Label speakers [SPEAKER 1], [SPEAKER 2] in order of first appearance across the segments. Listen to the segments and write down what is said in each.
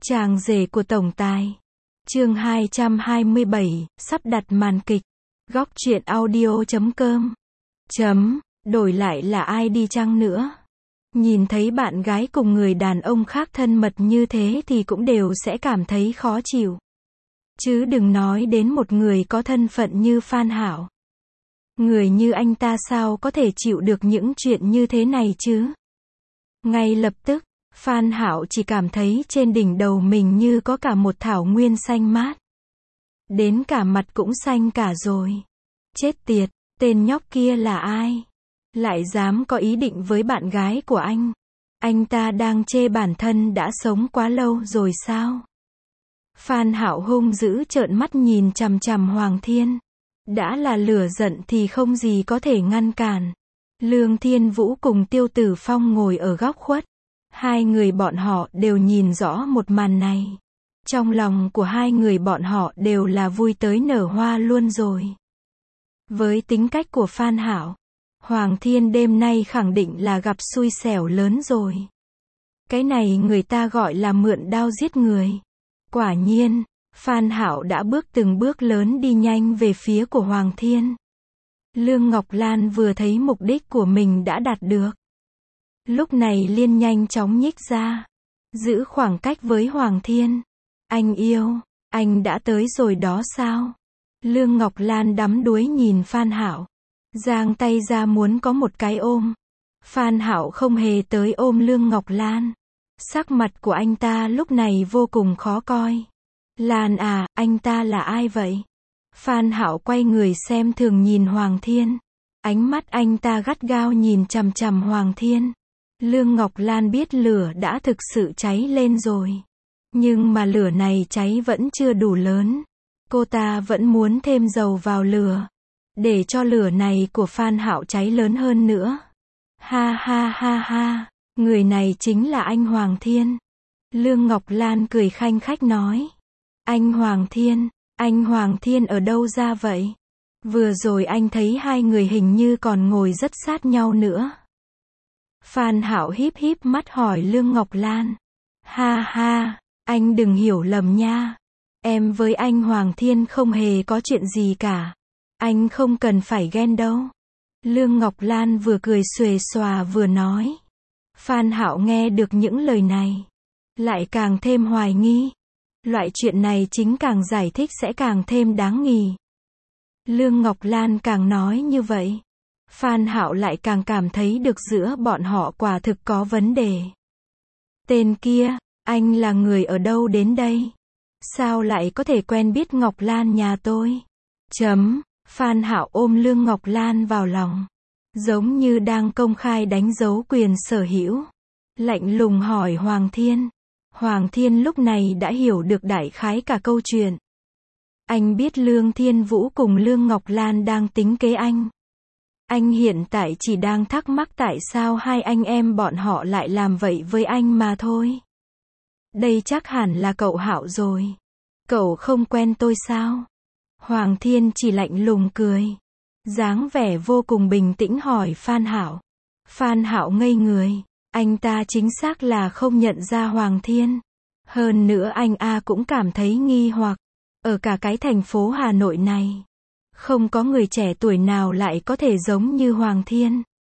[SPEAKER 1] Chàng rể của tổng tài. Chương 227, sắp đặt màn kịch. Góc truyện audio.com. Đổi lại là ai đi chăng nữa? Nhìn thấy bạn gái cùng người đàn ông khác thân mật như thế thì cũng đều sẽ cảm thấy khó chịu. Chứ đừng nói đến một người có thân phận như Phan Hảo. Người như anh ta sao có thể chịu được những chuyện như thế này chứ? Ngay lập tức, Phan Hảo chỉ cảm thấy trên đỉnh đầu mình như có cả một thảo nguyên xanh mát. Đến cả mặt cũng xanh cả rồi. Chết tiệt, tên nhóc kia là ai? Lại dám có ý định với bạn gái của anh? Anh ta đang chê bản thân đã sống quá lâu rồi sao? Phan Hảo hung dữ trợn mắt nhìn chằm chằm Hoàng Thiên. Đã là lửa giận thì không gì có thể ngăn cản. Lương Thiên Vũ cùng Tiêu Tử Phong ngồi ở góc khuất. Hai người bọn họ đều nhìn rõ một màn này. Trong lòng của hai người bọn họ đều là vui tới nở hoa luôn rồi. Với tính cách của Phan Hảo, Hoàng Thiên đêm nay khẳng định là gặp xui xẻo lớn rồi. Cái này người ta gọi là mượn đao giết người. Quả nhiên, Phan Hảo đã bước từng bước lớn đi nhanh về phía của Hoàng Thiên. Lương Ngọc Lan vừa thấy mục đích của mình đã đạt được. Lúc này liền nhanh chóng nhích ra, giữ khoảng cách với Hoàng Thiên. Anh yêu, anh đã tới rồi đó sao? Lương Ngọc Lan đắm đuối nhìn Phan Hảo, giang tay ra muốn có một cái ôm. Phan Hảo không hề tới ôm Lương Ngọc Lan. Sắc mặt của anh ta lúc này vô cùng khó coi. Lan à, anh ta là ai vậy? Phan Hảo quay người xem thường nhìn Hoàng Thiên. Ánh mắt anh ta gắt gao nhìn chằm chằm Hoàng Thiên. Lương Ngọc Lan biết lửa đã thực sự cháy lên rồi. Nhưng mà lửa này cháy vẫn chưa đủ lớn. Cô ta vẫn muốn thêm dầu vào lửa, để cho lửa này của Phan Hảo cháy lớn hơn nữa. Ha ha ha ha, người này chính là anh Hoàng Thiên. Lương Ngọc Lan cười khanh khách nói. Anh Hoàng Thiên ở đâu ra vậy? Vừa rồi anh thấy hai người hình như còn ngồi rất sát nhau nữa. Phan Hảo híp híp mắt hỏi Lương Ngọc Lan. Ha ha, anh đừng hiểu lầm nha. Em với anh Hoàng Thiên không hề có chuyện gì cả. Anh không cần phải ghen đâu. Lương Ngọc Lan vừa cười xuề xòa vừa nói. Phan Hảo nghe được những lời này, lại càng thêm hoài nghi. Loại chuyện này chính càng giải thích sẽ càng thêm đáng nghi. Lương Ngọc Lan càng nói như vậy, Phan Hảo lại càng cảm thấy được giữa bọn họ quả thực có vấn đề. Tên kia, anh là người ở đâu đến đây? Sao lại có thể quen biết Ngọc Lan nhà tôi? Phan Hảo ôm Lương Ngọc Lan vào lòng, giống như đang công khai đánh dấu quyền sở hữu. Lạnh lùng hỏi Hoàng Thiên. Hoàng Thiên lúc này đã hiểu được đại khái cả câu chuyện. Anh biết Lương Thiên Vũ cùng Lương Ngọc Lan đang tính kế anh. Anh hiện tại chỉ đang thắc mắc tại sao hai anh em bọn họ lại làm vậy với anh mà thôi. Đây chắc hẳn là cậu Hạo rồi. Cậu không quen tôi sao? Hoàng Thiên chỉ lạnh lùng cười, dáng vẻ vô cùng bình tĩnh hỏi Phan Hảo. Phan Hảo ngây người. Anh ta chính xác là không nhận ra Hoàng Thiên. Hơn nữa anh cũng cảm thấy nghi hoặc. Ở cả cái thành phố Hà Nội này, không có người trẻ tuổi nào lại có thể giống như Hoàng Thiên.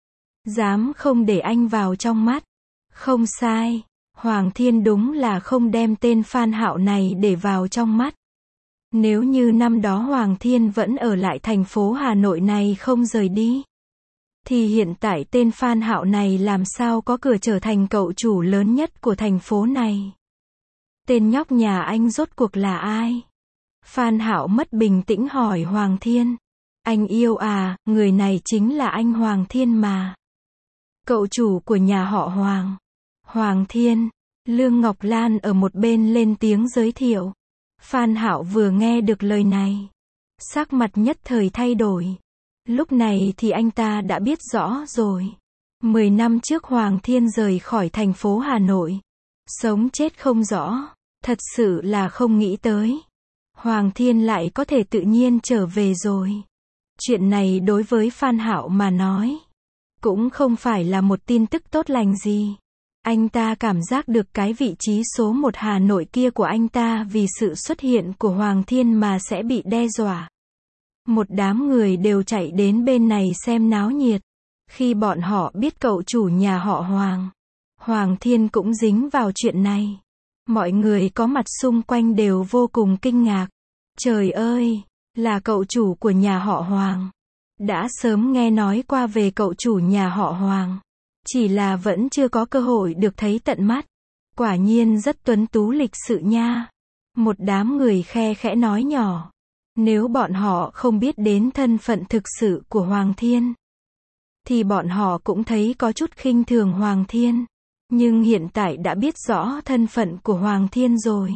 [SPEAKER 1] Dám không để anh vào trong mắt. Không sai, Hoàng Thiên đúng là không đem tên Phan Hạo này để vào trong mắt. Nếu như năm đó Hoàng Thiên vẫn ở lại thành phố Hà Nội này không rời đi, thì hiện tại tên Phan Hạo này làm sao có cửa trở thành cậu chủ lớn nhất của thành phố này. Tên nhóc nhà anh rốt cuộc là ai? Phan Hạo mất bình tĩnh hỏi Hoàng Thiên. Anh yêu à, người này chính là anh Hoàng Thiên mà. Cậu chủ của nhà họ Hoàng. Hoàng Thiên. Lương Ngọc Lan ở một bên lên tiếng giới thiệu. Phan Hạo vừa nghe được lời này, sắc mặt nhất thời thay đổi. Lúc này thì anh ta đã biết rõ rồi. 10 năm trước Hoàng Thiên rời khỏi thành phố Hà Nội, sống chết không rõ. Thật sự là không nghĩ tới Hoàng Thiên lại có thể tự nhiên trở về rồi. Chuyện này đối với Phan Hạo mà nói, cũng không phải là một tin tức tốt lành gì. Anh ta cảm giác được cái vị trí số 1 Hà Nội kia của anh ta vì sự xuất hiện của Hoàng Thiên mà sẽ bị đe dọa. Một đám người đều chạy đến bên này xem náo nhiệt. Khi bọn họ biết cậu chủ nhà họ Hoàng, Hoàng Thiên cũng dính vào chuyện này. Mọi người có mặt xung quanh đều vô cùng kinh ngạc. Trời ơi, là cậu chủ của nhà họ Hoàng. Đã sớm nghe nói qua về cậu chủ nhà họ Hoàng. Chỉ là vẫn chưa có cơ hội được thấy tận mắt. Quả nhiên rất tuấn tú lịch sự nha. Một đám người khe khẽ nói nhỏ. Nếu bọn họ không biết đến thân phận thực sự của Hoàng Thiên, thì bọn họ cũng thấy có chút khinh thường Hoàng Thiên. Nhưng hiện tại đã biết rõ thân phận của Hoàng Thiên rồi.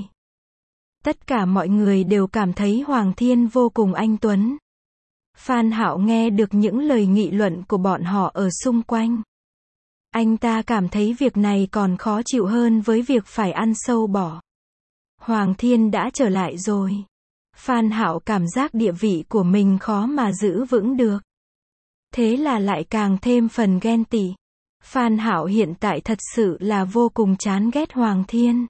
[SPEAKER 1] Tất cả mọi người đều cảm thấy Hoàng Thiên vô cùng anh tuấn. Phan Hạo nghe được những lời nghị luận của bọn họ ở xung quanh. Anh ta cảm thấy việc này còn khó chịu hơn với việc phải ăn sâu bọ. Hoàng Thiên đã trở lại rồi. Phan Hạo cảm giác địa vị của mình khó mà giữ vững được. Thế là lại càng thêm phần ghen tị. Phan Hạo hiện tại thật sự là vô cùng chán ghét Hoàng Thiên.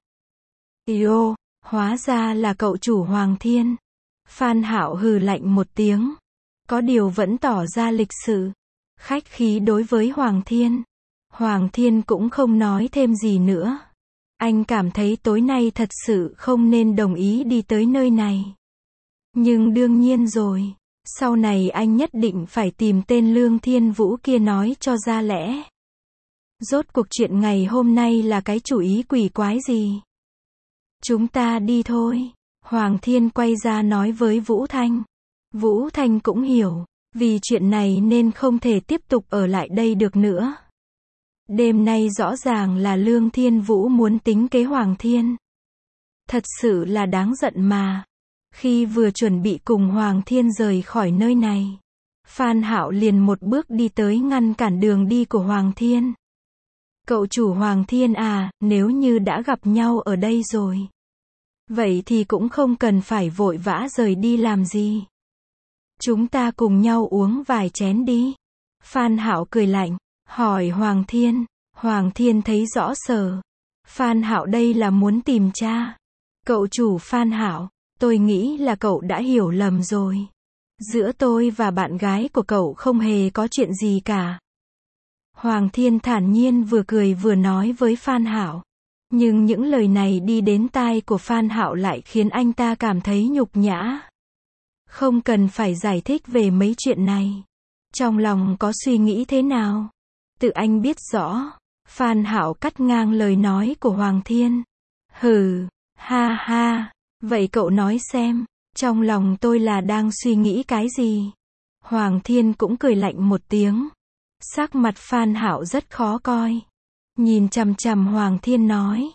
[SPEAKER 1] Yêu, hóa ra là cậu chủ Hoàng Thiên. Phan Hạo hừ lạnh một tiếng. Có điều vẫn tỏ ra lịch sự, khách khí đối với Hoàng Thiên. Hoàng Thiên cũng không nói thêm gì nữa. Anh cảm thấy tối nay thật sự không nên đồng ý đi tới nơi này. Nhưng đương nhiên rồi, sau này anh nhất định phải tìm tên Lương Thiên Vũ kia nói cho ra lẽ. Rốt cuộc chuyện ngày hôm nay là cái chủ ý quỷ quái gì? Chúng ta đi thôi. Hoàng Thiên quay ra nói với Vũ Thanh. Vũ Thanh cũng hiểu, vì chuyện này nên không thể tiếp tục ở lại đây được nữa. Đêm nay rõ ràng là Lương Thiên Vũ muốn tính kế Hoàng Thiên. Thật sự là đáng giận mà. Khi vừa chuẩn bị cùng Hoàng Thiên rời khỏi nơi này, Phan Hạo liền một bước đi tới ngăn cản đường đi của Hoàng Thiên. Cậu chủ Hoàng Thiên à, nếu như đã gặp nhau ở đây rồi, vậy thì cũng không cần phải vội vã rời đi làm gì. Chúng ta cùng nhau uống vài chén đi. Phan Hạo cười lạnh, hỏi Hoàng Thiên. Hoàng Thiên thấy rõ sở. Phan Hạo đây là muốn tìm cha. Cậu chủ Phan Hạo, tôi nghĩ là cậu đã hiểu lầm rồi. Giữa tôi và bạn gái của cậu không hề có chuyện gì cả. Hoàng Thiên thản nhiên vừa cười vừa nói với Phan Hạo. Nhưng những lời này đi đến tai của Phan Hạo lại khiến anh ta cảm thấy nhục nhã. Không cần phải giải thích về mấy chuyện này. Trong lòng có suy nghĩ thế nào? Tự anh biết rõ. Phan Hạo cắt ngang lời nói của Hoàng Thiên. Hừ, ha ha, vậy cậu nói xem, trong lòng tôi là đang suy nghĩ cái gì? Hoàng Thiên cũng cười lạnh một tiếng. Sắc mặt Phan Hạo rất khó coi. Nhìn chằm chằm Hoàng Thiên nói.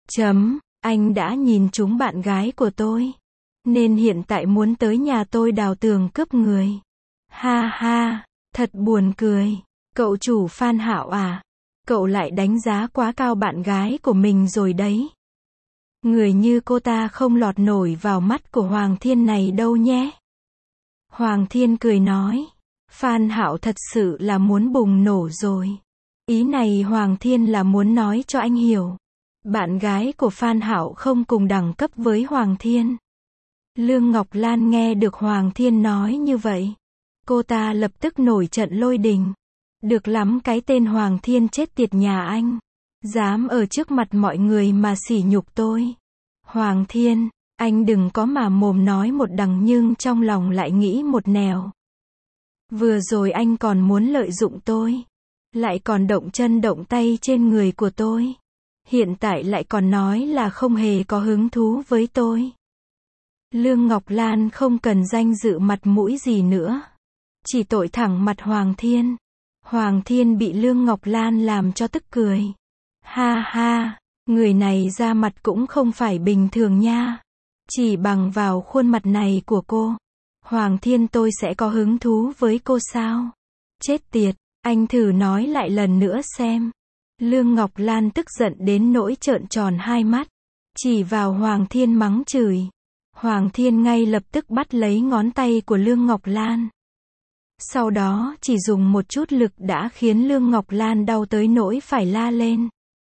[SPEAKER 1] Anh đã nhìn trúng bạn gái của tôi, nên hiện tại muốn tới nhà tôi đào tường cướp người. Ha ha, thật buồn cười. Cậu chủ Phan Hạo à, cậu lại đánh giá quá cao bạn gái của mình rồi đấy. Người như cô ta không lọt nổi vào mắt của Hoàng Thiên này đâu nhé. Hoàng Thiên cười nói. Phan Hạo thật sự là muốn bùng nổ rồi. Ý này Hoàng Thiên là muốn nói cho anh hiểu. Bạn gái của Phan Hạo không cùng đẳng cấp với Hoàng Thiên. Lương Ngọc Lan nghe được Hoàng Thiên nói như vậy, cô ta lập tức nổi trận lôi đình. Được lắm cái tên Hoàng Thiên chết tiệt nhà anh. Dám ở trước mặt mọi người mà sỉ nhục tôi. Hoàng Thiên, anh đừng có mà mồm nói một đằng nhưng trong lòng lại nghĩ một nẻo. Vừa rồi anh còn muốn lợi dụng tôi, lại còn động chân động tay trên người của tôi. Hiện tại lại còn nói là không hề có hứng thú với tôi. Lương Ngọc Lan không cần danh dự mặt mũi gì nữa. Chỉ tội thẳng mặt Hoàng Thiên. Hoàng Thiên bị Lương Ngọc Lan làm cho tức cười. Ha ha, người này ra mặt cũng không phải bình thường nha. Chỉ bằng vào khuôn mặt này của cô, Hoàng Thiên tôi sẽ có hứng thú với cô sao? Chết tiệt, anh thử nói lại lần nữa xem. Lương Ngọc Lan tức giận đến nỗi trợn tròn hai mắt, chỉ vào Hoàng Thiên mắng chửi. Hoàng Thiên ngay lập tức bắt lấy ngón tay của Lương Ngọc Lan. Sau đó chỉ dùng một chút lực đã khiến Lương Ngọc Lan đau tới nỗi phải la lên.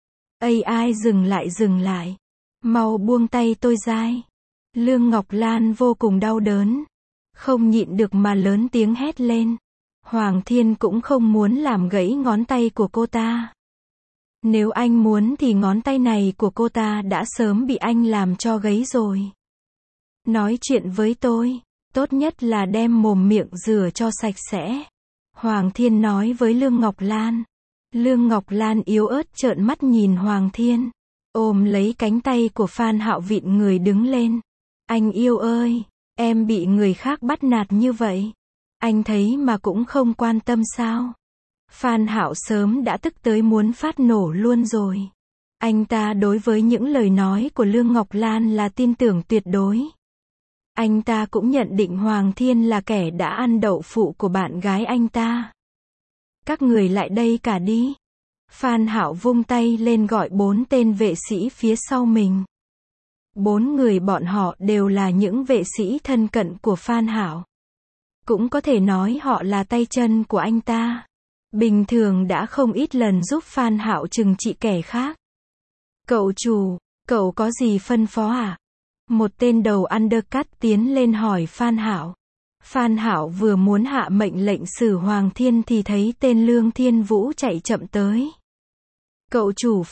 [SPEAKER 1] AI dừng lại. Mau buông tay tôi ra. Lương Ngọc Lan vô cùng đau đớn. Không nhịn được mà lớn tiếng hét lên. Hoàng Thiên cũng không muốn làm gãy ngón tay của cô ta. Nếu anh muốn thì ngón tay này của cô ta đã sớm bị anh làm cho gãy rồi. Nói chuyện với tôi, tốt nhất là đem mồm miệng rửa cho sạch sẽ. Hoàng Thiên nói với Lương Ngọc Lan. Lương Ngọc Lan yếu ớt trợn mắt nhìn Hoàng Thiên, ôm lấy cánh tay của Phan Hạo vịn người đứng lên. Anh yêu ơi, em bị người khác bắt nạt như vậy, anh thấy mà cũng không quan tâm sao? Phan Hạo sớm đã tức tới muốn phát nổ luôn rồi. Anh ta đối với những lời nói của Lương Ngọc Lan là tin tưởng tuyệt đối. Anh ta cũng nhận định Hoàng Thiên là kẻ đã ăn đậu phụ của bạn gái anh ta. Các người lại đây cả đi. Phan Hạo vung tay lên gọi 4 tên vệ sĩ phía sau mình. 4 người bọn họ đều là những vệ sĩ thân cận của Phan Hạo. Cũng có thể nói họ là tay chân của anh ta. Bình thường đã không ít lần giúp Phan Hạo trừng trị kẻ khác. Cậu chủ, cậu có gì phân phó à? Một tên đầu undercut tiến lên hỏi Phan Hạo. Phan Hạo vừa muốn hạ mệnh lệnh xử Hoàng Thiên thì thấy tên Lương Thiên Vũ chạy chậm tới. Cậu chủ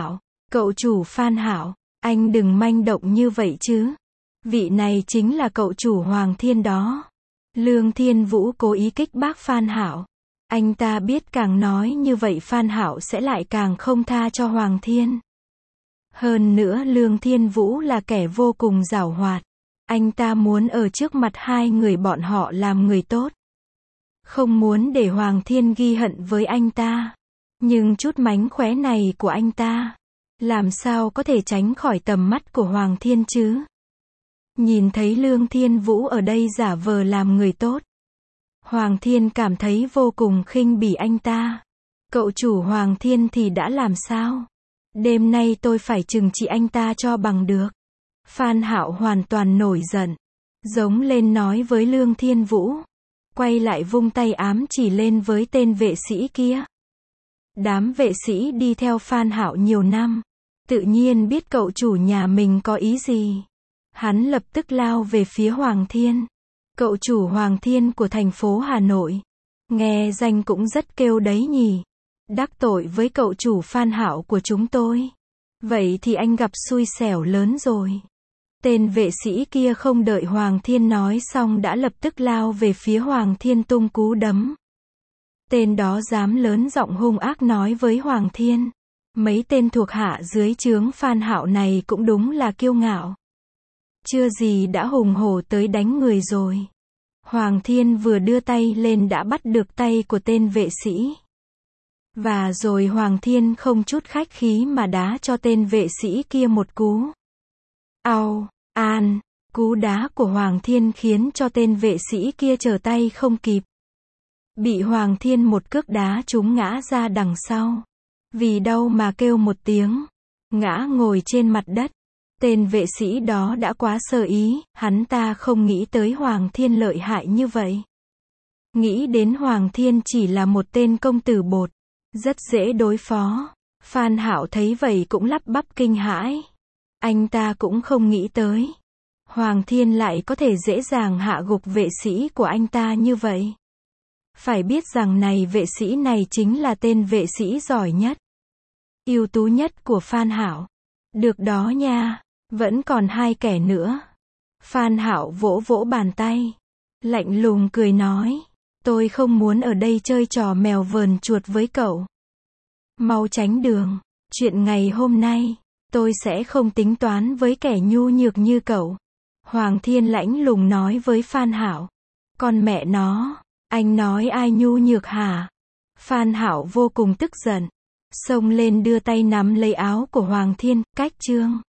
[SPEAKER 1] Phan Hạo, anh đừng manh động như vậy chứ. Vị này chính là cậu chủ Hoàng Thiên đó. Lương Thiên Vũ cố ý kích bác Phan Hạo. Anh ta biết càng nói như vậy Phan Hạo sẽ lại càng không tha cho Hoàng Thiên. Hơn nữa Lương Thiên Vũ là kẻ vô cùng giảo hoạt. Anh ta muốn ở trước mặt hai người bọn họ làm người tốt. Không muốn để Hoàng Thiên ghi hận với anh ta. Nhưng chút mánh khóe này của anh ta, làm sao có thể tránh khỏi tầm mắt của Hoàng Thiên chứ? Nhìn thấy Lương Thiên Vũ ở đây giả vờ làm người tốt, Hoàng Thiên cảm thấy vô cùng khinh bỉ anh ta. Cậu chủ Hoàng Thiên thì đã làm sao? Đêm nay tôi phải trừng trị anh ta cho bằng được. Phan Hạo hoàn toàn nổi giận, giống lên nói với Lương Thiên Vũ, quay lại vung tay ám chỉ lên với tên vệ sĩ kia. Đám vệ sĩ đi theo Phan Hạo nhiều năm, tự nhiên biết cậu chủ nhà mình có ý gì. Hắn lập tức lao về phía Hoàng Thiên. Cậu chủ Hoàng Thiên của thành phố Hà Nội. Nghe danh cũng rất kêu đấy nhỉ. Đắc tội với cậu chủ Phan Hạo của chúng tôi. Vậy thì anh gặp xui xẻo lớn rồi. Tên vệ sĩ kia không đợi Hoàng Thiên nói xong đã lập tức lao về phía Hoàng Thiên tung cú đấm. Tên đó dám lớn giọng hung ác nói với Hoàng Thiên. Mấy tên thuộc hạ dưới trướng Phan Hạo này cũng đúng là kiêu ngạo. Chưa gì đã hùng hổ tới đánh người rồi. Hoàng Thiên vừa đưa tay lên đã bắt được tay của tên vệ sĩ. Và rồi Hoàng Thiên không chút khách khí mà đá cho tên vệ sĩ kia một cú. Au, an, cú đá của Hoàng Thiên khiến cho tên vệ sĩ kia trở tay không kịp. Bị Hoàng Thiên một cước đá trúng ngã ra đằng sau. Vì đau mà kêu một tiếng, ngã ngồi trên mặt đất. Tên vệ sĩ đó đã quá sơ ý, hắn ta không nghĩ tới Hoàng Thiên lợi hại như vậy. Nghĩ đến Hoàng Thiên chỉ là một tên công tử bột, rất dễ đối phó. Phan Hạo thấy vậy cũng lắp bắp kinh hãi. Anh ta cũng không nghĩ tới Hoàng Thiên lại có thể dễ dàng hạ gục vệ sĩ của anh ta như vậy. Phải biết rằng vệ sĩ này chính là tên vệ sĩ giỏi nhất, ưu tú nhất của Phan Hạo. Được đó nha, vẫn còn 2 kẻ nữa. Phan Hạo vỗ vỗ bàn tay, lạnh lùng cười nói, tôi không muốn ở đây chơi trò mèo vờn chuột với cậu. Mau tránh đường, chuyện ngày hôm nay, tôi sẽ không tính toán với kẻ nhu nhược như cậu. Hoàng Thiên lãnh lùng nói với Phan Hạo. Con mẹ nó, anh nói ai nhu nhược hả? Phan Hạo vô cùng tức giận, xông lên đưa tay nắm lấy áo của Hoàng Thiên, cách chương.